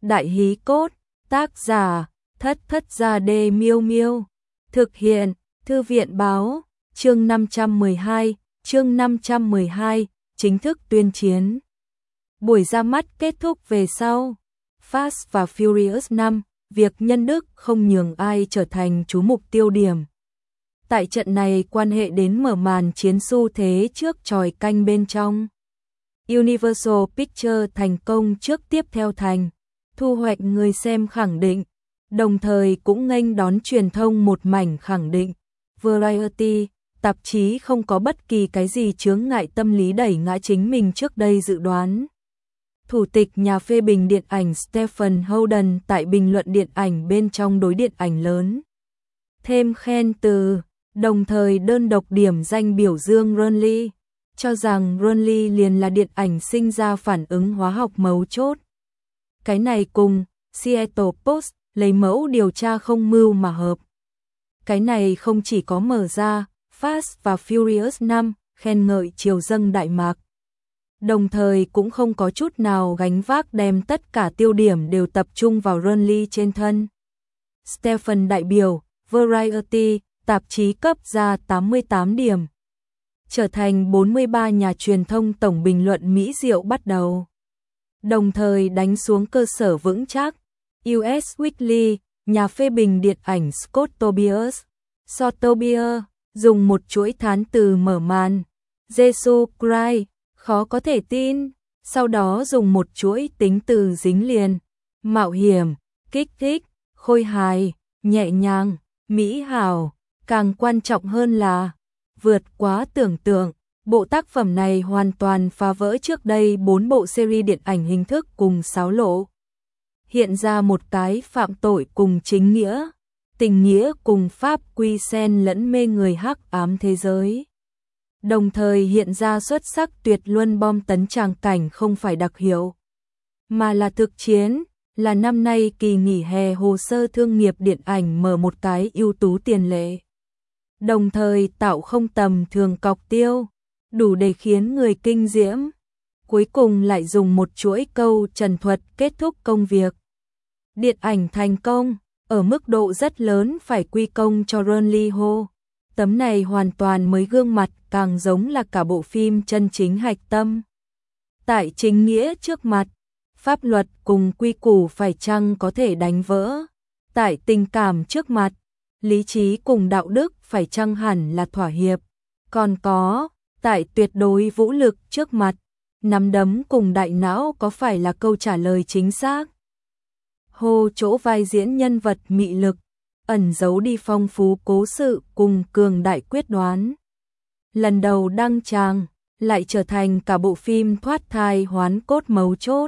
Đại hí cốt, tác giả, Thất Thất Gia Đê Miêu Miêu. Thực hiện, Thư viện báo, chương 512, chính thức tuyên chiến. Buổi ra mắt kết thúc về sau. Fast và Furious 5, việc nhân đức không nhường ai trở thành chú mục tiêu điểm. Tại trận này quan hệ đến mở màn chiến xu thế trước chòi canh bên trong. Universal Pictures thành công trước tiếp theo thành, thu hoạch người xem khẳng định, đồng thời cũng nghênh đón truyền thông một mảnh khẳng định. Variety, tạp chí không có bất kỳ cái gì chướng ngại tâm lý đẩy ngã chính mình trước đây dự đoán. Thủ tịch nhà phê bình điện ảnh Stephen Holden tại bình luận điện ảnh bên trong đối điện ảnh lớn. Thêm khen từ, đồng thời đơn độc điểm danh biểu dương Run-Lee, cho rằng Run-Lee liền là điện ảnh sinh ra phản ứng hóa học mấu chốt. Cái này cùng Seattle Post lấy mẫu điều tra không mưu mà hợp. Cái này không chỉ có mở ra Fast và Furious 5 khen ngợi triều dâng Đại Mạc, đồng thời cũng không có chút nào gánh vác đem tất cả tiêu điểm đều tập trung vào Run-Lee trên thân. Stephen đại biểu, Variety, tạp chí cấp ra 88 điểm. Trở thành 43 nhà truyền thông tổng bình luận mỹ diệu bắt đầu. Đồng thời đánh xuống cơ sở vững chắc. US Weekly, nhà phê bình điện ảnh Scott Tobias, dùng một chuỗi thán từ mở màn. Jesus Christ, khó có thể tin. Sau đó dùng một chuỗi tính từ dính liền. Mạo hiểm, kích thích, khôi hài, nhẹ nhàng, mỹ hảo. Càng quan trọng hơn là vượt quá tưởng tượng. Bộ tác phẩm này hoàn toàn phá vỡ trước đây 4 bộ series điện ảnh hình thức cùng xáo lộ. Hiện ra một cái phạm tội cùng chính nghĩa, tình nghĩa cùng pháp quy xen lẫn mê người hắc ám thế giới. Đồng thời hiện ra xuất sắc tuyệt luân bom tấn tràng cảnh không phải đặc hiệu, mà là thực chiến, là năm nay kỳ nghỉ hè hồ sơ thương nghiệp điện ảnh mở một cái ưu tú tiền lệ. Đồng thời tạo không tầm thường cọc tiêu, đủ để khiến người kinh diễm. Cuối cùng lại dùng một chuỗi câu trần thuật kết thúc công việc. Điện ảnh thành công, ở mức độ rất lớn phải quy công cho Run-Lee Ho. Tấm này hoàn toàn mới gương mặt, càng giống là cả bộ phim chân chính hạch tâm. Tại chính nghĩa trước mặt, pháp luật cùng quy củ phải chăng có thể đánh vỡ. Tại tình cảm trước mặt, lý trí cùng đạo đức phải chăng hẳn là thỏa hiệp. Còn có, tại tuyệt đối vũ lực trước mặt, nắm đấm cùng đại não có phải là câu trả lời chính xác. Hồ chỗ vai diễn nhân vật mị lực, ẩn giấu đi phong phú cố sự cùng cường đại quyết đoán. Lần đầu đăng tràng, lại trở thành cả bộ phim thoát thai hoán cốt mấu chốt.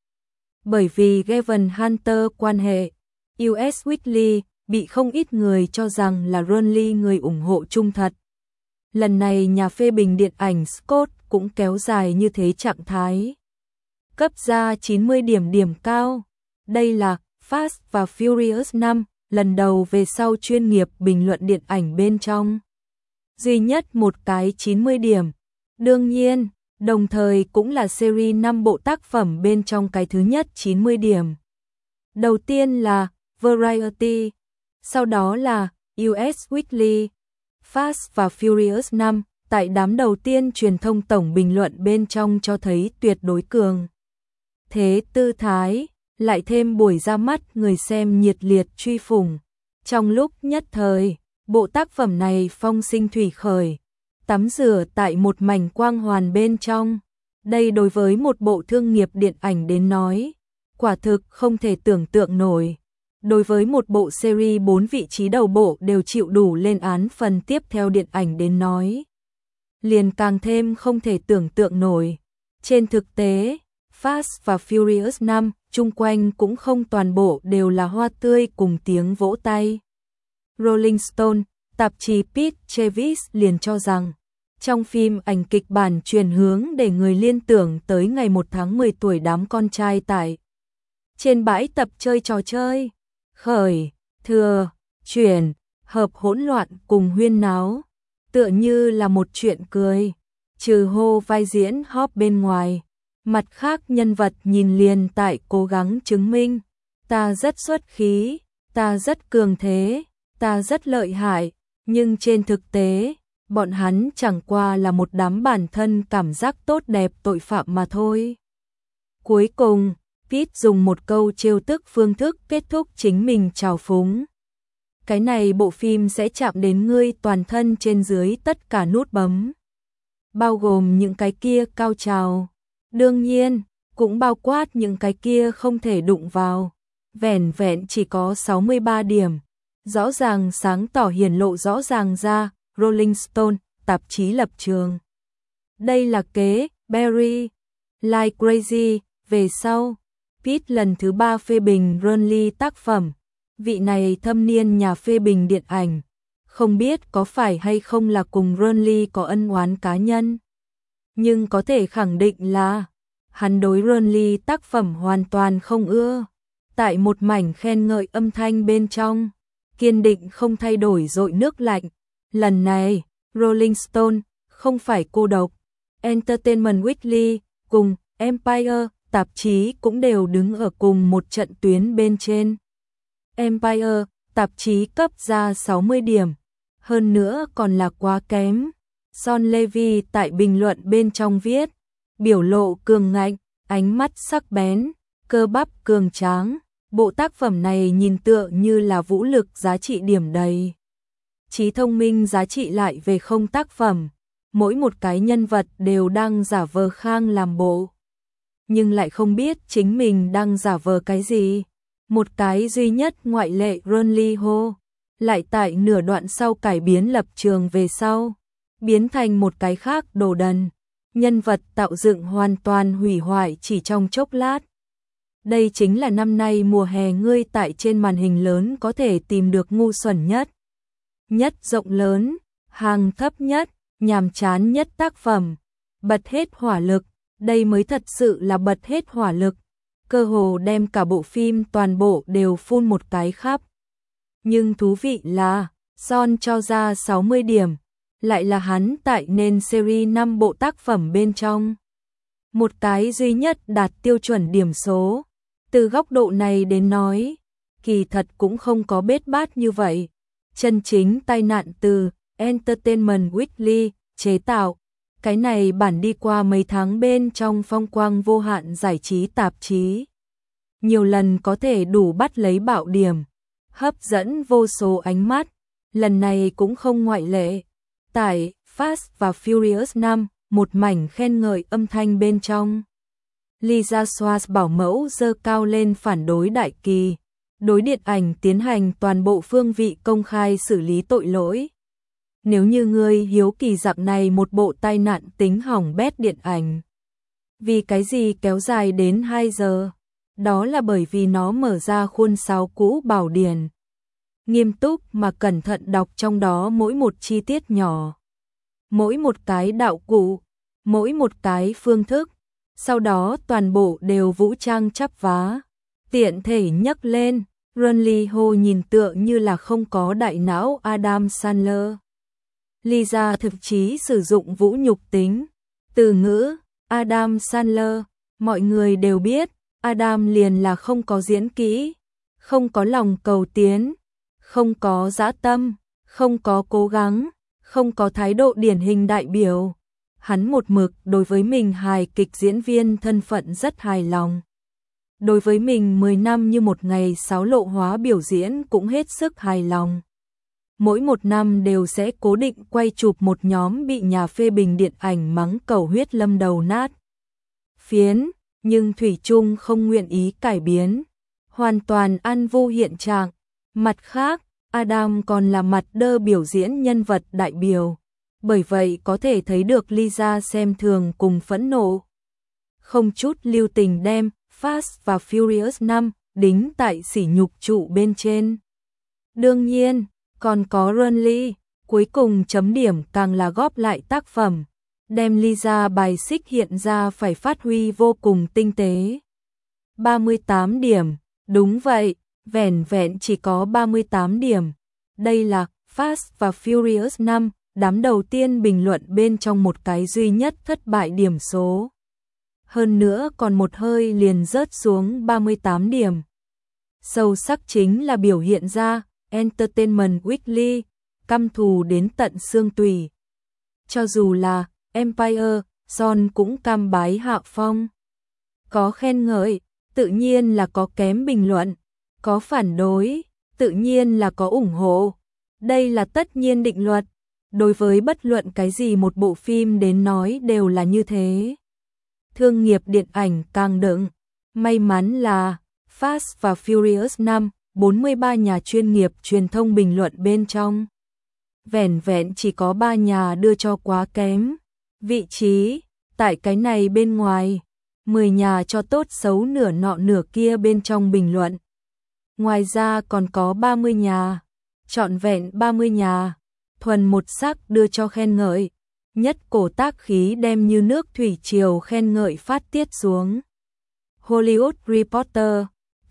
Bởi vì Gavin Hunter quan hệ, US Weekly bị không ít người cho rằng là Run-Lee người ủng hộ trung thật. Lần này nhà phê bình điện ảnh Scott cũng kéo dài như thế trạng thái. Cấp ra 90 điểm cao. Đây là Fast và Furious 5, lần đầu về sau chuyên nghiệp bình luận điện ảnh bên trong. Duy nhất một cái 90 điểm. Đương nhiên, đồng thời cũng là series 5 bộ tác phẩm bên trong cái thứ nhất 90 điểm. Đầu tiên là Variety, sau đó là US Weekly. Fast và Furious 5, tại đám đầu tiên truyền thông tổng bình luận bên trong cho thấy tuyệt đối cường thế tư thái, lại thêm buổi ra mắt người xem nhiệt liệt truy phủng. Trong lúc nhất thời, bộ tác phẩm này phong sinh thủy khởi, tắm rửa tại một mảnh quang hoàn bên trong. Đây đối với một bộ thương nghiệp điện ảnh đến nói, quả thực không thể tưởng tượng nổi. Đối với một bộ series 4 vị trí đầu bộ đều chịu đủ lên án phần tiếp theo điện ảnh đến nói, liền càng thêm không thể tưởng tượng nổi. Trên thực tế, Fast và Furious 5 chung quanh cũng không toàn bộ đều là hoa tươi cùng tiếng vỗ tay. Rolling Stone, tạp chí Pete Travis liền cho rằng, trong phim ảnh kịch bản chuyển hướng để người liên tưởng tới ngày 1 tháng 10 tuổi đám con trai tại trên bãi tập chơi trò chơi. Khởi, thừa, chuyển, hợp hỗn loạn cùng huyên náo, tựa như là một chuyện cười, trừ hô vai diễn hop bên ngoài. Mặt khác nhân vật nhìn liền tại cố gắng chứng minh, ta rất xuất khí, ta rất cường thế, ta rất lợi hại, nhưng trên thực tế, bọn hắn chẳng qua là một đám bản thân cảm giác tốt đẹp tội phạm mà thôi. Cuối cùng, Pete dùng một câu trêu tức phương thức kết thúc chính mình trào phúng. Cái này bộ phim sẽ chạm đến ngươi toàn thân trên dưới tất cả nút bấm, bao gồm những cái kia cao trào. Đương nhiên, cũng bao quát những cái kia không thể đụng vào. Vẻn vẹn chỉ có 63 điểm. Rõ ràng sáng tỏ hiển lộ rõ ràng ra, Rolling Stone, tạp chí lập trường. Đây là kế, Barry, Like Crazy, về sau. Pete lần thứ 3 phê bình Burnley tác phẩm. Vị này thâm niên nhà phê bình điện ảnh. Không biết có phải hay không là cùng Burnley có ân oán cá nhân. Nhưng có thể khẳng định là hắn đối Burnley tác phẩm hoàn toàn không ưa. Tại một mảnh khen ngợi âm thanh bên trong, kiên định không thay đổi dội nước lạnh. Lần này, Rolling Stone không phải cô độc. Entertainment Weekly cùng Empire tạp chí cũng đều đứng ở cùng một trận tuyến bên trên. Empire tạp chí cấp ra 60 điểm, hơn nữa còn là quá kém. Sean Levy tại bình luận bên trong viết, biểu lộ cường ngạnh, ánh mắt sắc bén, cơ bắp cường tráng. Bộ tác phẩm này nhìn tựa như là vũ lực giá trị điểm đầy. Trí thông minh giá trị lại về không tác phẩm. Mỗi một cái nhân vật đều đang giả vờ khang làm bộ. Nhưng lại không biết chính mình đang giả vờ cái gì. Một cái duy nhất ngoại lệ Burnley Ho. Lại tại nửa đoạn sau cải biến lập trường về sau. Biến thành một cái khác đồ đần. Nhân vật tạo dựng hoàn toàn hủy hoại chỉ trong chốc lát. Đây chính là năm nay mùa hè ngươi tại trên màn hình lớn có thể tìm được ngu xuẩn nhất. Nhất rộng lớn, hàng thấp nhất, nhàm chán nhất tác phẩm. Bật hết hỏa lực, đây mới thật sự là bật hết hỏa lực. Cơ hồ đem cả bộ phim toàn bộ đều phun một cái khắp. Nhưng thú vị là, Son cho ra 60 điểm, lại là hắn tại nền series 5 bộ tác phẩm bên trong. Một cái duy nhất đạt tiêu chuẩn điểm số. Từ góc độ này đến nói, kỳ thật cũng không có bết bát như vậy. Chân chính tai nạn từ Entertainment Weekly chế tạo, cái này bản đi qua mấy tháng bên trong phong quang vô hạn giải trí tạp chí. Nhiều lần có thể đủ bắt lấy bạo điểm, hấp dẫn vô số ánh mắt, lần này cũng không ngoại lệ. Tại Fast và Furious 5, một mảnh khen ngợi âm thanh bên trong. Lisa Schwartz bảo mẫu giơ cao lên phản đối đại kỳ, đối điện ảnh tiến hành toàn bộ phương vị công khai xử lý tội lỗi. Nếu như ngươi hiếu kỳ dạng này một bộ tai nạn tính hỏng bét điện ảnh, vì cái gì kéo dài đến 2 giờ? Đó là bởi vì nó mở ra khuôn sáo cũ bảo điển. Nghiêm túc mà cẩn thận đọc trong đó mỗi một chi tiết nhỏ, mỗi một cái đạo cụ, mỗi một cái phương thức. Sau đó toàn bộ đều vũ trang chắp vá, tiện thể nhấc lên. Burnley Ho nhìn tựa như là không có đại não Adam Sandler. Lisa thực chí sử dụng vũ nhục tính. Từ ngữ Adam Sandler, mọi người đều biết, Adam liền là không có diễn kỹ, không có lòng cầu tiến, không có dã tâm, không có cố gắng, không có thái độ điển hình đại biểu. Hắn một mực đối với mình hài kịch diễn viên thân phận rất hài lòng. Đối với mình 10 năm như một ngày sáo lộ hóa biểu diễn cũng hết sức hài lòng. Mỗi một năm đều sẽ cố định quay chụp một nhóm bị nhà phê bình điện ảnh mắng cầu huyết lâm đầu nát phiến, nhưng thủy chung không nguyện ý cải biến, hoàn toàn ăn vu hiện trạng. Mặt khác, Adam còn là mặt đơ biểu diễn nhân vật đại biểu. Bởi vậy có thể thấy được Lisa xem thường cùng phẫn nộ. Không chút lưu tình đem Fast và Furious 5 đính tại sỉ nhục trụ bên trên. Đương nhiên, còn có Burnley, cuối cùng chấm điểm càng là góp lại tác phẩm, đem Lisa bài xích hiện ra phải phát huy vô cùng tinh tế. 38 điểm, đúng vậy, vẻn vẹn chỉ có 38 điểm. Đây là Fast và Furious 5. Đám đầu tiên bình luận bên trong một cái duy nhất thất bại điểm số. hơn nữa còn một hơi liền rớt xuống 38 điểm. Sâu sắc chính là biểu hiện ra Entertainment Weekly, căm thù đến tận xương tủy. Cho dù là Empire, Son cũng cam bái hạ phong. Có khen ngợi, tự nhiên là có kém bình luận, có phản đối, tự nhiên là có ủng hộ. Đây là tất nhiên định luật, đối với bất luận cái gì một bộ phim đến nói đều là như thế. Thương nghiệp điện ảnh càng đựng, may mắn là Fast và Furious 5, 43 nhà chuyên nghiệp truyền thông bình luận bên trong. Vẻn vẹn chỉ có 3 nhà đưa cho quá kém vị trí, tại cái này bên ngoài, 10 nhà cho tốt xấu nửa nọ nửa kia bên trong bình luận. Ngoài ra còn có 30 nhà, trọn vẹn 30 nhà, thuần một sắc đưa cho khen ngợi, nhất cổ tác khí đem như nước thủy triều khen ngợi phát tiết xuống. Hollywood Reporter,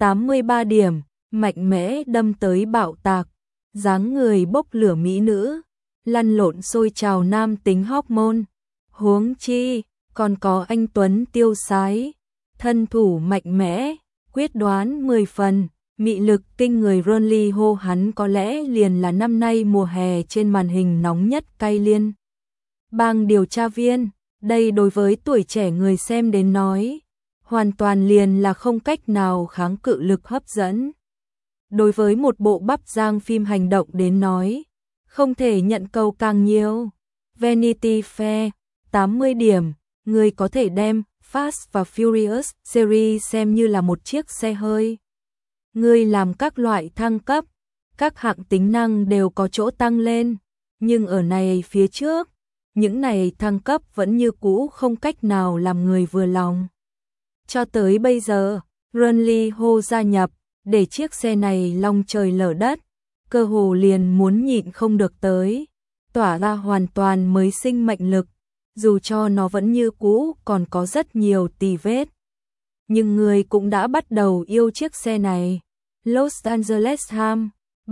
83 điểm, mạnh mẽ đâm tới bạo tạc, dáng người bốc lửa mỹ nữ, lăn lộn sôi trào nam tính hormone, huống chi, còn có anh Tuấn tiêu sái, thân thủ mạnh mẽ, quyết đoán 10 phần, mị lực kinh người Ronly Ho, hắn có lẽ liền là năm nay mùa hè trên màn hình nóng nhất cay liên. Bang điều tra viên, đây đối với tuổi trẻ người xem đến nói, hoàn toàn liền là không cách nào kháng cự lực hấp dẫn. Đối với một bộ bắp giang phim hành động đến nói, không thể nhận cầu càng nhiều. Vanity Fair, 80 điểm, người có thể đem Fast và Furious series xem như là một chiếc xe hơi. Người làm các loại thăng cấp, các hạng tính năng đều có chỗ tăng lên, nhưng ở này phía trước, những này thăng cấp vẫn như cũ không cách nào làm người vừa lòng. Cho tới bây giờ, Ronly Ho gia nhập, để chiếc xe này long trời lở đất, cơ hồ liền muốn nhịn không được tới, tỏa ra hoàn toàn mới sinh mệnh lực, dù cho nó vẫn như cũ còn có rất nhiều tì vết. Nhưng người cũng đã bắt đầu yêu chiếc xe này. Los Angeles Ham,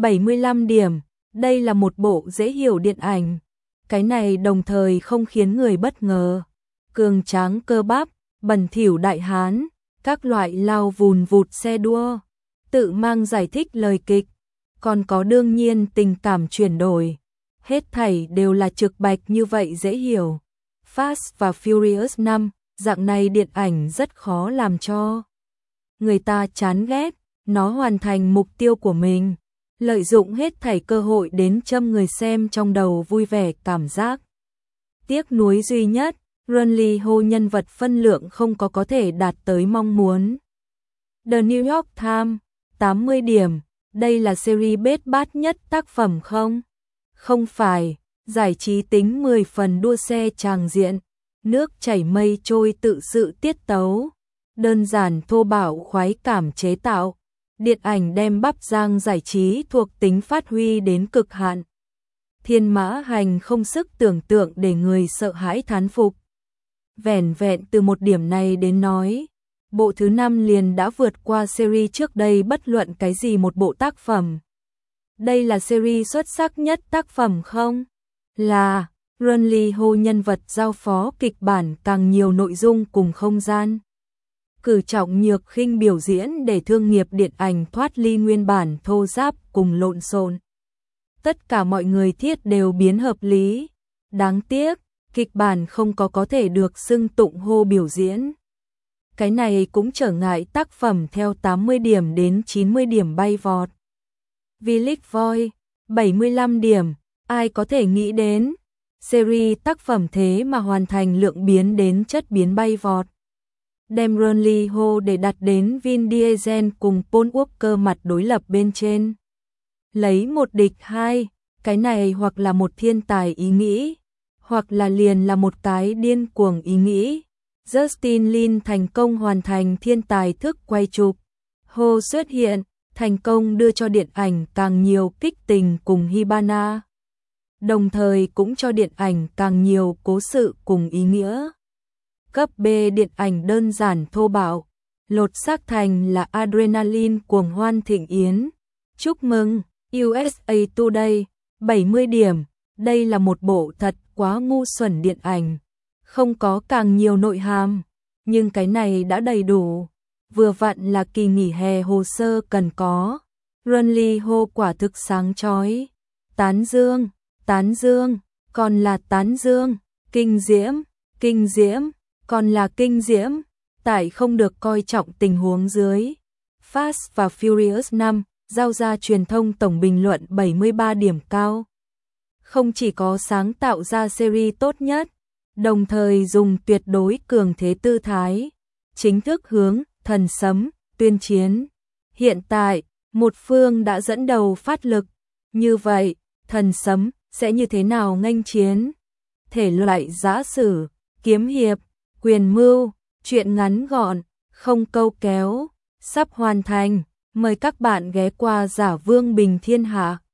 75 điểm, đây là một bộ dễ hiểu điện ảnh. Cái này đồng thời không khiến người bất ngờ. Cường tráng cơ bắp, bẩn thỉu đại hán, các loại lao vùn vụt xe đua, tự mang giải thích lời kịch, còn có đương nhiên tình cảm chuyển đổi. Hết thảy đều là trực bạch như vậy dễ hiểu. Fast và Furious 5, dạng này điện ảnh rất khó làm cho người ta chán ghét, nó hoàn thành mục tiêu của mình, lợi dụng hết thảy cơ hội đến châm người xem trong đầu vui vẻ cảm giác. Tiếc nuối duy nhất, Ronly Ho nhân vật phân lượng không có thể đạt tới mong muốn. The New York Times, 80 điểm, đây là series bết bát nhất tác phẩm không? Không phải, giải trí tính 10 phần đua xe tràng diện, nước chảy mây trôi tự sự tiết tấu, đơn giản thô bạo khoái cảm chế tạo, điện ảnh đem bắp giang giải trí thuộc tính phát huy đến cực hạn. Thiên mã hành không sức tưởng tượng để người sợ hãi thán phục. Vẻn vẹn từ một điểm này đến nói, bộ thứ 5 liền đã vượt qua series trước đây bất luận cái gì một bộ tác phẩm. Đây là series xuất sắc nhất tác phẩm không? Là, Ronly Ho nhân vật giao phó kịch bản càng nhiều nội dung cùng không gian. Cử trọng nhược khinh biểu diễn để thương nghiệp điện ảnh thoát ly nguyên bản thô ráp cùng lộn xộn. Tất cả mọi người thiết đều biến hợp lý. Đáng tiếc, kịch bản không có thể được xưng tụng hô biểu diễn. Cái này cũng trở ngại tác phẩm theo 80 điểm đến 90 điểm bay vọt. Village Voice, 75 điểm, ai có thể nghĩ đến. Series tác phẩm thế mà hoàn thành lượng biến đến chất biến bay vọt. Đem Ronly Ho để đặt đến Vin Diesel cùng Paul Walker mặt đối lập bên trên. Lấy một địch hai, cái này hoặc là một thiên tài ý nghĩ, hoặc là liền là một cái điên cuồng ý nghĩ. Justin Lin thành công hoàn thành thiên tài thức quay chụp. Ho xuất hiện, thành công đưa cho điện ảnh càng nhiều kích tình cùng Hibana. Đồng thời cũng cho điện ảnh càng nhiều cố sự cùng ý nghĩa. Cấp B điện ảnh đơn giản thô bạo, lột xác thành là adrenaline cuồng hoan thịnh yến. Chúc mừng, USA Today, 70 điểm, đây là một bộ thật quá ngu xuẩn điện ảnh, không có càng nhiều nội hàm. nhưng cái này đã đầy đủ. Vừa vặn là kỳ nghỉ hè hồ sơ cần có. Runly hô quả thực sáng chói. Tán dương, còn là tán dương, kinh diễm, còn là kinh diễm, tại không được coi trọng tình huống dưới. Fast và Furious 5, giao ra truyền thông tổng bình luận 73 điểm cao. Không chỉ có sáng tạo ra series tốt nhất, đồng thời dùng tuyệt đối cường thế tư thái, chính thức hướng thần sấm, tuyên chiến. Hiện tại, một phương đã dẫn đầu phát lực, như vậy, thần sấm sẽ như thế nào nghênh chiến? Thể loại giã sử, kiếm hiệp, quyền mưu, truyện ngắn gọn, không câu kéo, sắp hoàn thành. Mời các bạn ghé qua Giả Vương Bình Thiên Hạ.